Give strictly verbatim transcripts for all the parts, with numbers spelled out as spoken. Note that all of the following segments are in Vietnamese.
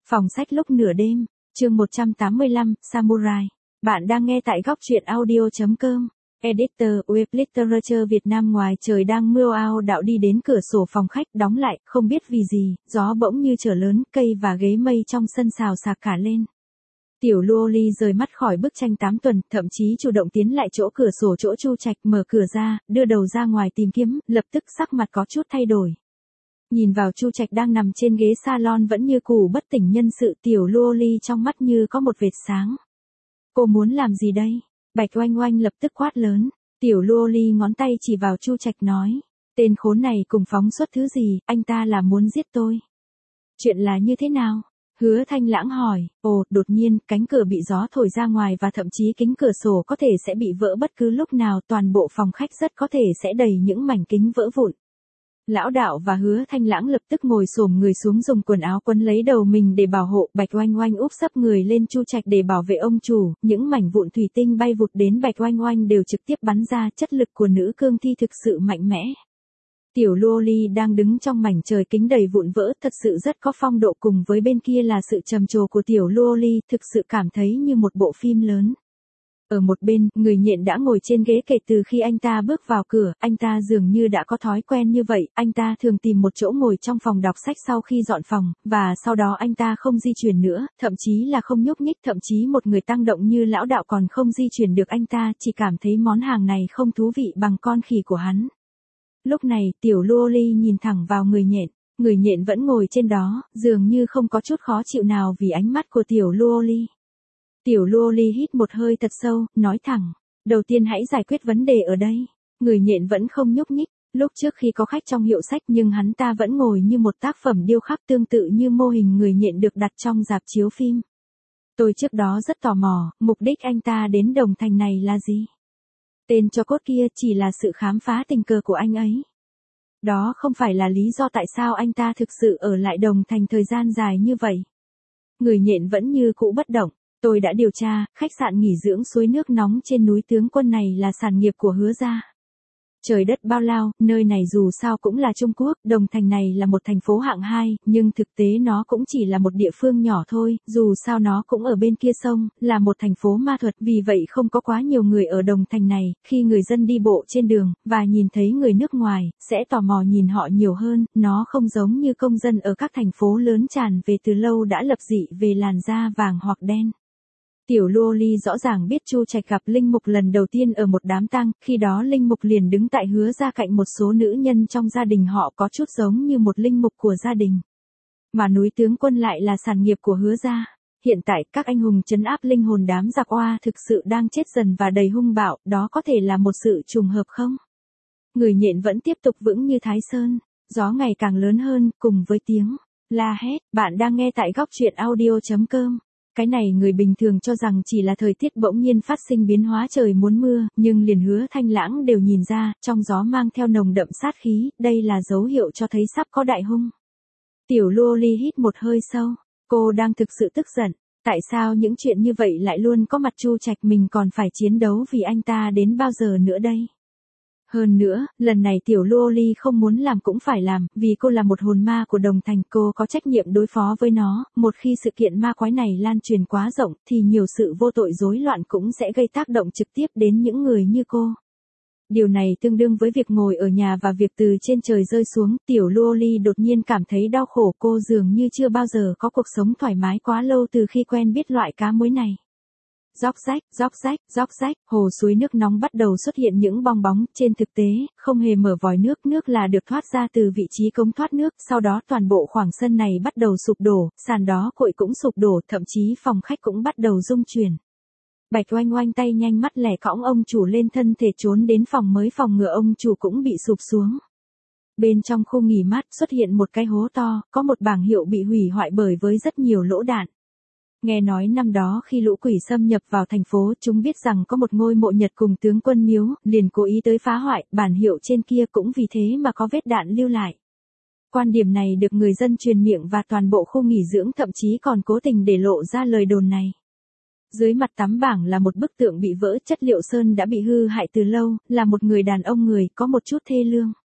Phòng sách lúc nửa đêm, chương một trăm tám mươi lăm, Samurai. Bạn đang nghe tại góc truyện audio chấm com. Editor, Web Literature Việt Nam. Ngoài trời đang mưa ao đạo đi đến cửa sổ phòng khách đóng lại, không biết vì gì, gió bỗng như trở lớn, cây và ghế mây trong sân xào xạc cả lên. Tiểu Luoli rời mắt khỏi bức tranh tám tuần, thậm chí chủ động tiến lại chỗ cửa sổ chỗ Chu Trạch, mở cửa ra, đưa đầu ra ngoài tìm kiếm, lập tức sắc mặt có chút thay đổi. Nhìn vào Chu Trạch đang nằm trên ghế salon vẫn như cũ bất tỉnh nhân sự, Tiểu Luoli trong mắt như có một vệt sáng. Cô muốn làm gì đây? Bạch Oanh Oanh lập tức quát lớn. Tiểu Luoli ngón tay chỉ vào Chu Trạch nói, tên khốn này cùng phóng xuất thứ gì, anh ta là muốn giết tôi. Chuyện là như thế nào? Hứa Thanh Lãng hỏi. Ồ, đột nhiên, cánh cửa bị gió thổi ra ngoài và thậm chí kính cửa sổ có thể sẽ bị vỡ bất cứ lúc nào, toàn bộ phòng khách rất có thể sẽ đầy những mảnh kính vỡ vụn. Lão Đạo và Hứa Thanh Lãng lập tức ngồi xổm người xuống dùng quần áo quấn lấy đầu mình để bảo hộ. Bạch Oanh Oanh úp sấp người lên Chu Trạch để bảo vệ ông chủ, những mảnh vụn thủy tinh bay vụt đến Bạch Oanh Oanh đều trực tiếp bắn ra, chất lực của nữ cương thi thực sự mạnh mẽ. Tiểu Luoli đang đứng trong mảnh trời kính đầy vụn vỡ, thật sự rất có phong độ, cùng với bên kia là sự trầm trồ của Tiểu Luoli, thực sự cảm thấy như một bộ phim lớn. Ở một bên, người nhện đã ngồi trên ghế kể từ khi anh ta bước vào cửa, anh ta dường như đã có thói quen như vậy, anh ta thường tìm một chỗ ngồi trong phòng đọc sách sau khi dọn phòng, và sau đó anh ta không di chuyển nữa, thậm chí là không nhúc nhích, thậm chí một người tăng động như Lão Đạo còn không di chuyển được, anh ta chỉ cảm thấy món hàng này không thú vị bằng con khỉ của hắn. Lúc này, Tiểu Luoli nhìn thẳng vào người nhện, người nhện vẫn ngồi trên đó, dường như không có chút khó chịu nào vì ánh mắt của Tiểu Luoli. Tiểu Luoli hít một hơi thật sâu, nói thẳng, đầu tiên hãy giải quyết vấn đề ở đây. Người nhện vẫn không nhúc nhích, lúc trước khi có khách trong hiệu sách nhưng hắn ta vẫn ngồi như một tác phẩm điêu khắc tương tự như mô hình người nhện được đặt trong rạp chiếu phim. Tôi trước đó rất tò mò, mục đích anh ta đến Đồng Thành này là gì? Tên cho cốt kia chỉ là sự khám phá tình cờ của anh ấy. Đó không phải là lý do tại sao anh ta thực sự ở lại Đồng Thành thời gian dài như vậy. Người nhện vẫn như cũ bất động. Tôi đã điều tra, khách sạn nghỉ dưỡng suối nước nóng trên núi Tướng Quân này là sản nghiệp của Hứa gia. Trời đất bao lao, nơi này dù sao cũng là Trung Quốc, Đồng Thành này là một thành phố hạng hai, nhưng thực tế nó cũng chỉ là một địa phương nhỏ thôi, dù sao nó cũng ở bên kia sông, là một thành phố ma thuật, vì vậy không có quá nhiều người ở Đồng Thành này, khi người dân đi bộ trên đường, và nhìn thấy người nước ngoài, sẽ tò mò nhìn họ nhiều hơn, nó không giống như công dân ở các thành phố lớn tràn về từ lâu đã lập dị về làn da vàng hoặc đen. Tiểu Luoli rõ ràng biết Chu Trạch gặp Linh Mục lần đầu tiên ở một đám tang, khi đó Linh Mục liền đứng tại Hứa gia cạnh một số nữ nhân trong gia đình họ có chút giống như một linh mục của gia đình. Mà núi Tướng Quân lại là sản nghiệp của Hứa gia. Hiện tại các anh hùng trấn áp linh hồn đám giặc oa thực sự đang chết dần và đầy hung bạo, đó có thể là một sự trùng hợp không? Người nhện vẫn tiếp tục vững như Thái Sơn, gió ngày càng lớn hơn, cùng với tiếng la hét. Bạn đang nghe tại góc truyện audio chấm com. Cái này người bình thường cho rằng chỉ là thời tiết bỗng nhiên phát sinh biến hóa trời muốn mưa, nhưng liền Hứa Thanh Lãng đều nhìn ra, trong gió mang theo nồng đậm sát khí, đây là dấu hiệu cho thấy sắp có đại hung. Tiểu Luoli hít một hơi sâu, cô đang thực sự tức giận, tại sao những chuyện như vậy lại luôn có mặt Chu Trạch, mình còn phải chiến đấu vì anh ta đến bao giờ nữa đây? Hơn nữa, lần này Tiểu Luoli không muốn làm cũng phải làm, vì cô là một hồn ma của Đồng Thành, cô có trách nhiệm đối phó với nó, một khi sự kiện ma quái này lan truyền quá rộng, thì nhiều sự vô tội rối loạn cũng sẽ gây tác động trực tiếp đến những người như cô. Điều này tương đương với việc ngồi ở nhà và việc từ trên trời rơi xuống, Tiểu Luoli đột nhiên cảm thấy đau khổ, cô dường như chưa bao giờ có cuộc sống thoải mái quá lâu từ khi quen biết loại cá muối này. Róc rách, róc rách, róc rách, hồ suối nước nóng bắt đầu xuất hiện những bong bóng, trên thực tế, không hề mở vòi nước, nước là được thoát ra từ vị trí cống thoát nước, sau đó toàn bộ khoảng sân này bắt đầu sụp đổ, sàn đó cội cũng sụp đổ, thậm chí phòng khách cũng bắt đầu rung chuyển. Bạch Oanh Oanh tay nhanh mắt lẻ cõng ông chủ lên thân thể trốn đến phòng mới, phòng ngừa ông chủ cũng bị sụp xuống. Bên trong khu nghỉ mát xuất hiện một cái hố to, có một bảng hiệu bị hủy hoại bởi với rất nhiều lỗ đạn. Nghe nói năm đó khi lũ quỷ xâm nhập vào thành phố, chúng biết rằng có một ngôi mộ Nhật cùng Tướng Quân miếu, liền cố ý tới phá hoại, bản hiệu trên kia cũng vì thế mà có vết đạn lưu lại. Quan điểm này được người dân truyền miệng và toàn bộ khu nghỉ dưỡng thậm chí còn cố tình để lộ ra lời đồn này. Dưới mặt tấm bảng là một bức tượng bị vỡ, chất liệu sơn đã bị hư hại từ lâu, là một người đàn ông người có một chút thê lương.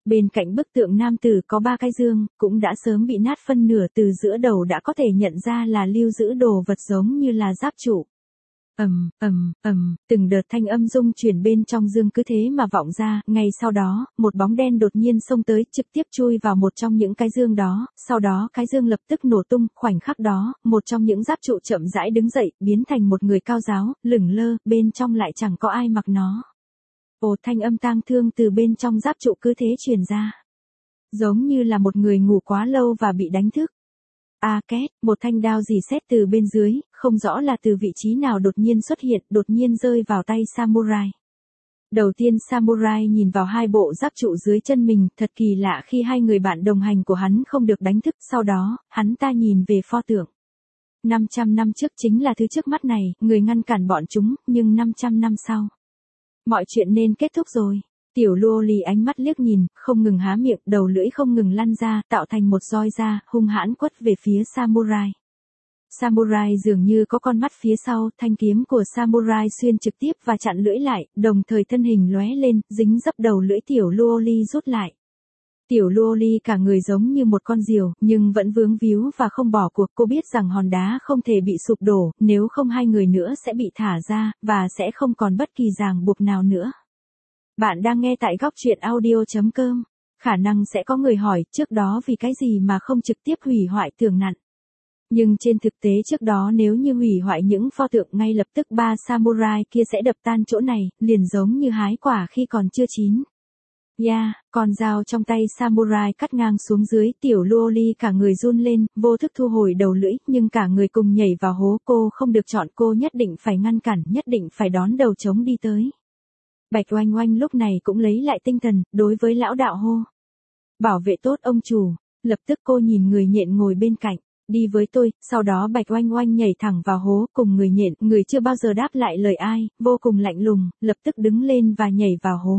Bên cạnh bức tượng nam tử có ba cái dương, cũng đã sớm bị nát phân nửa, từ giữa đầu đã có thể nhận ra là lưu giữ đồ vật giống như là giáp trụ. Ầm, ầm, ầm, từng đợt thanh âm rung chuyển bên trong dương cứ thế mà vọng ra, ngay sau đó, một bóng đen đột nhiên xông tới, trực tiếp chui vào một trong những cái dương đó, sau đó cái dương lập tức nổ tung, khoảnh khắc đó, một trong những giáp trụ chậm rãi đứng dậy, biến thành một người cao giáo, lửng lơ, bên trong lại chẳng có ai mặc nó. Ồ, thanh âm tang thương từ bên trong giáp trụ cứ thế truyền ra. Giống như là một người ngủ quá lâu và bị đánh thức. A à, két, một thanh đao rỉ sét từ bên dưới, không rõ là từ vị trí nào đột nhiên xuất hiện, đột nhiên rơi vào tay samurai. Đầu tiên samurai nhìn vào hai bộ giáp trụ dưới chân mình, thật kỳ lạ khi hai người bạn đồng hành của hắn không được đánh thức, sau đó, hắn ta nhìn về pho tượng. năm trăm năm trước chính là thứ trước mắt này, người ngăn cản bọn chúng, nhưng năm trăm năm sau. Mọi chuyện nên kết thúc rồi. Tiểu Lô Ly ánh mắt liếc nhìn, không ngừng há miệng, đầu lưỡi không ngừng lăn ra, tạo thành một roi da, hung hãn quất về phía samurai. Samurai dường như có con mắt phía sau, thanh kiếm của samurai xuyên trực tiếp và chặn lưỡi lại, đồng thời thân hình lóe lên, dính dấp đầu lưỡi Tiểu Lô Ly rút lại. Tiểu Lô Ly cả người giống như một con diều, nhưng vẫn vướng víu và không bỏ cuộc. Cô biết rằng hòn đá không thể bị sụp đổ, nếu không hai người nữa sẽ bị thả ra, và sẽ không còn bất kỳ ràng buộc nào nữa. Bạn đang nghe tại góc truyện audio chấm com. Khả năng sẽ có người hỏi, trước đó vì cái gì mà không trực tiếp hủy hoại tường nặn. Nhưng trên thực tế trước đó nếu như hủy hoại những pho tượng ngay lập tức ba samurai kia sẽ đập tan chỗ này, liền giống như hái quả khi còn chưa chín. Ya, yeah, con dao trong tay samurai cắt ngang xuống dưới, Tiểu Lô Ly cả người run lên, vô thức thu hồi đầu lưỡi, nhưng cả người cùng nhảy vào hố. Cô không được chọn, cô nhất định phải ngăn cản, nhất định phải đón đầu trống đi tới. Bạch Oanh Oanh lúc này cũng lấy lại tinh thần, đối với lão đạo hô. Bảo vệ tốt ông chủ. Lập tức cô nhìn người nhện ngồi bên cạnh. Đi với tôi. Sau đó Bạch Oanh Oanh nhảy thẳng vào hố cùng người nhện. Người chưa bao giờ đáp lại lời ai, vô cùng lạnh lùng, lập tức đứng lên và nhảy vào hố.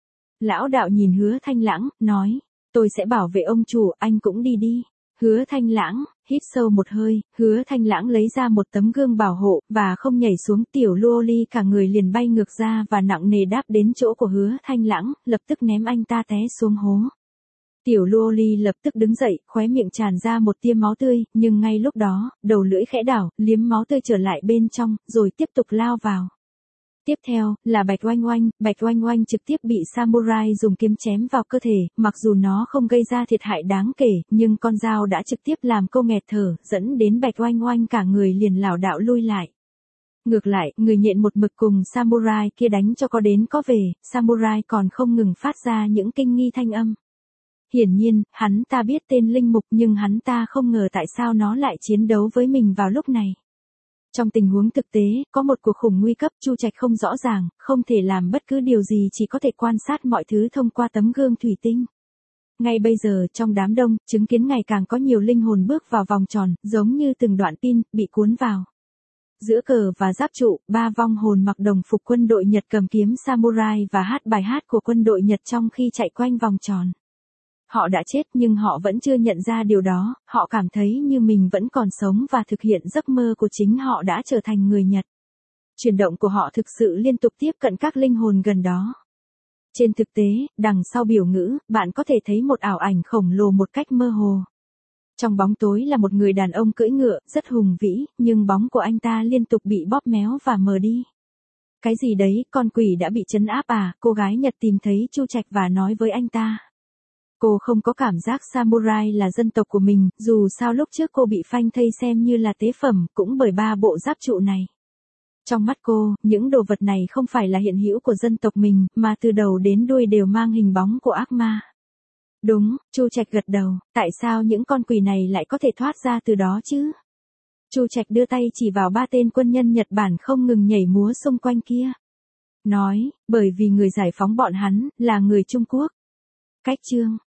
Lão đạo nhìn Hứa Thanh Lãng, nói. Tôi sẽ bảo vệ ông chủ, anh cũng đi đi. Hứa Thanh Lãng, hít sâu một hơi, Hứa Thanh Lãng lấy ra một tấm gương bảo hộ, và không nhảy xuống. Tiểu Lô Ly cả người liền bay ngược ra và nặng nề đáp đến chỗ của Hứa Thanh Lãng, lập tức ném anh ta té xuống hố. Tiểu Lô Ly lập tức đứng dậy, khóe miệng tràn ra một tia máu tươi, nhưng ngay lúc đó, đầu lưỡi khẽ đảo, liếm máu tươi trở lại bên trong, rồi tiếp tục lao vào. Tiếp theo, là Bạch Oanh Oanh, Bạch Oanh Oanh trực tiếp bị samurai dùng kiếm chém vào cơ thể, mặc dù nó không gây ra thiệt hại đáng kể, nhưng con dao đã trực tiếp làm cô nghẹt thở, dẫn đến Bạch Oanh Oanh cả người liền lảo đảo lui lại. Ngược lại, người nhện một mực cùng samurai kia đánh cho có đến có về, samurai còn không ngừng phát ra những kinh nghi thanh âm. Hiển nhiên, hắn ta biết tên linh mục nhưng hắn ta không ngờ tại sao nó lại chiến đấu với mình vào lúc này. Trong tình huống thực tế, có một cuộc khủng nguy cấp, Chu Trạch không rõ ràng, không thể làm bất cứ điều gì, chỉ có thể quan sát mọi thứ thông qua tấm gương thủy tinh. Ngay bây giờ trong đám đông, chứng kiến ngày càng có nhiều linh hồn bước vào vòng tròn, giống như từng đoạn pin, bị cuốn vào. Giữa cờ và giáp trụ, ba vong hồn mặc đồng phục quân đội Nhật cầm kiếm samurai và hát bài hát của quân đội Nhật trong khi chạy quanh vòng tròn. Họ đã chết nhưng họ vẫn chưa nhận ra điều đó, họ cảm thấy như mình vẫn còn sống và thực hiện giấc mơ của chính họ đã trở thành người Nhật. Chuyển động của họ thực sự liên tục tiếp cận các linh hồn gần đó. Trên thực tế, đằng sau biểu ngữ, bạn có thể thấy một ảo ảnh khổng lồ một cách mơ hồ. Trong bóng tối là một người đàn ông cưỡi ngựa, rất hùng vĩ, nhưng bóng của anh ta liên tục bị bóp méo và mờ đi. Cái gì đấy, con quỷ đã bị trấn áp à? Cô gái Nhật tìm thấy Chu Trạch và nói với anh ta. Cô không có cảm giác samurai là dân tộc của mình, dù sao lúc trước cô bị phanh thây xem như là tế phẩm, cũng bởi ba bộ giáp trụ này. Trong mắt cô, những đồ vật này không phải là hiện hữu của dân tộc mình, mà từ đầu đến đuôi đều mang hình bóng của ác ma. Đúng, Chu Trạch gật đầu, tại sao những con quỷ này lại có thể thoát ra từ đó chứ? Chu Trạch đưa tay chỉ vào ba tên quân nhân Nhật Bản không ngừng nhảy múa xung quanh kia. Nói, bởi vì người giải phóng bọn hắn, là người Trung Quốc. Cách chương